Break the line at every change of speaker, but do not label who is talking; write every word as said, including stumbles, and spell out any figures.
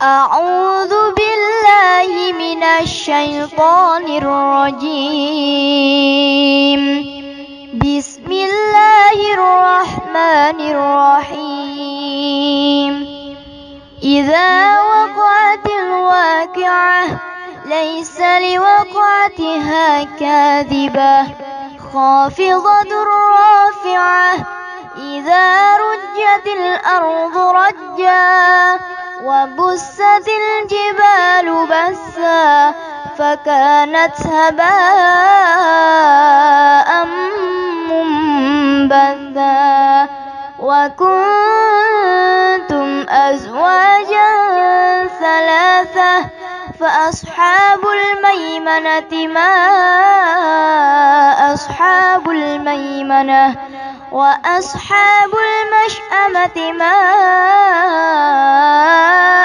أعوذ بالله من الشيطان الرجيم. بسم الله الرحمن الرحيم. إذا وقعت الواقعة ليس لوقعتها كاذبة خافضة رافعة. إذا رجت الأرض رجا وبست الجبال بسا فكانت هباء منبثا. وكنتم أزواجا ثلاثة فأصحاب الميمنة ما أصحاب الميمنة وأصحاب المشأمة ما